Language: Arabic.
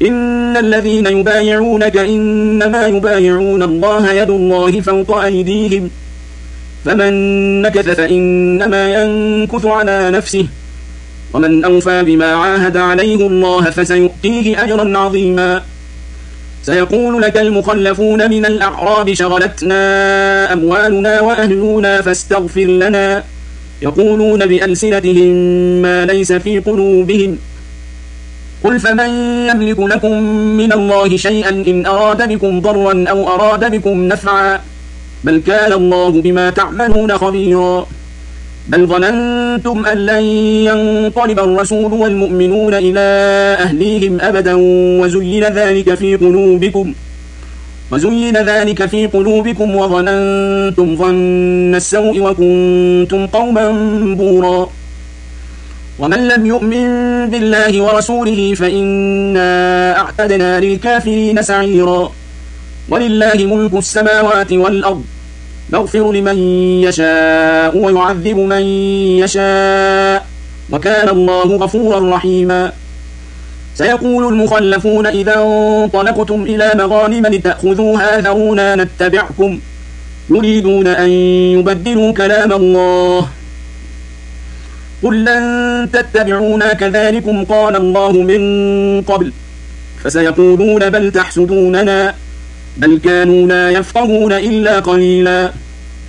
إن الذين يبايعونك إنما يبايعون الله يد الله فوق أيديهم فمن نكث فإنما ينكث على نفسه ومن أوفى بما عاهد عليه الله فسيؤتيه أجرا عظيما سيقول لك المخلفون من الأعراب شغلتنا أموالنا وأهلنا فاستغفر لنا يقولون بألسنتهم ما ليس في قلوبهم قل فمن يملك لكم من الله شيئا إن أراد بكم ضرا أو أراد بكم نفعا بل كان الله بما تعملون خبيرا بل ظننتم أن لن ينقلب الرسول والمؤمنون إلى أهليهم أبدا وزين ذلك في قلوبكم وظننتم ظن السوء وكنتم قوما بورا ومن لم يؤمن بالله ورسوله فإنا أعتدنا للكافرين سعيرا ولله ملك السماوات والأرض يغفر لمن يشاء ويعذب من يشاء وكان الله غفورا رحيما سيقول المخلفون إذا انطلقتم إلى مغانم لتأخذوها ذرونا نتبعكم يريدون أن يبدلوا كلام الله قل لن تتبعونا كذلكم قال الله من قبل فسيقولون بل تحسدوننا بل كانوا لا يفقهون إلا قليلا